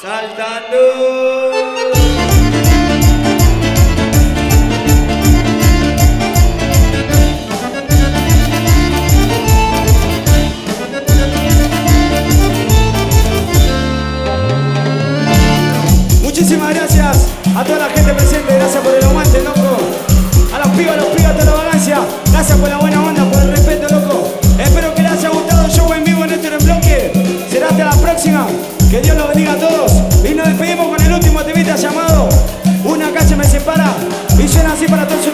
Saltando. Muchísimas gracias a toda la gente presente, gracias por el aguante, loco. A los pibas, toda la vagancia, gracias por la buena onda, por el respeto, loco. Espero que les haya gustado el show en vivo en este bloque. Será hasta la próxima, que Dios los bendiga a todos. Y nos despedimos con el último temita llamado Una calle me separa. Y suena así para todos.